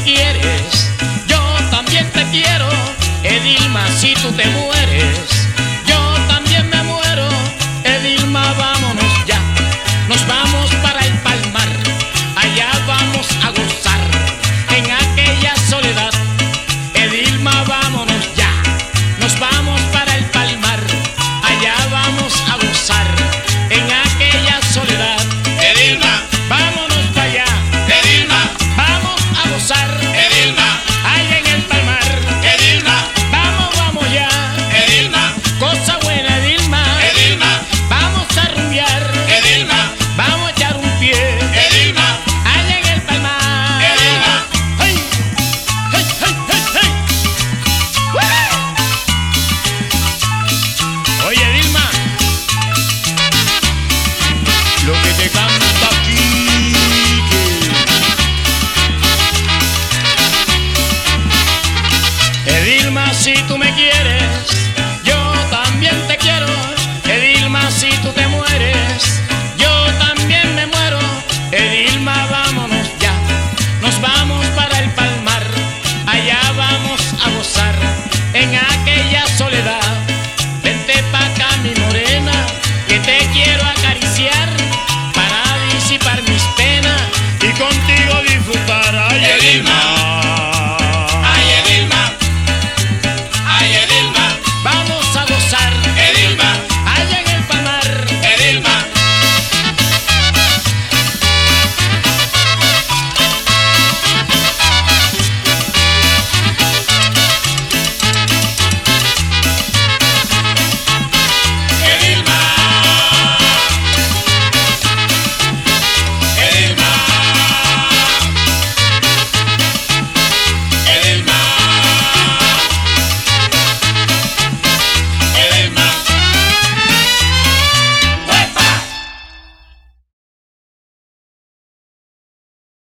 quieres, yo también te quiero. Edilma, si tú te mueres, yo también me muero. Edilma, vámonos ya, nos vamos para el Palmar. Allá vamos a gozar en aquella soledad. Edilma, vámonos ya, nos vamos para el Palmar. Allá vamos a gozar en aquella soledad. Edilma, vámonos para allá. Edilma, vamos a gozar. Edilma, allá en el Palmar. Edilma, vamos ya. Edilma, cosa buena, Edilma. Edilma, vamos a rumbear. Edilma, vamos a echar un pie. Edilma, allá en el Palmar. Edilma. ¡Hey! ¡Hey, hey, hey, hey! ¡Woo! Oye, Edilma, lo que te canta aquí. Edilma, si tú me quieres, yo también te quiero. Edilma, si tú te mueres, yo también me muero. Edilma, vámonos ya, nos vamos para el Palmar. Allá vamos a gozar en aquella soledad. Vente pa' acá, mi morena, que te quiero acariciar para disipar mis penas y contigo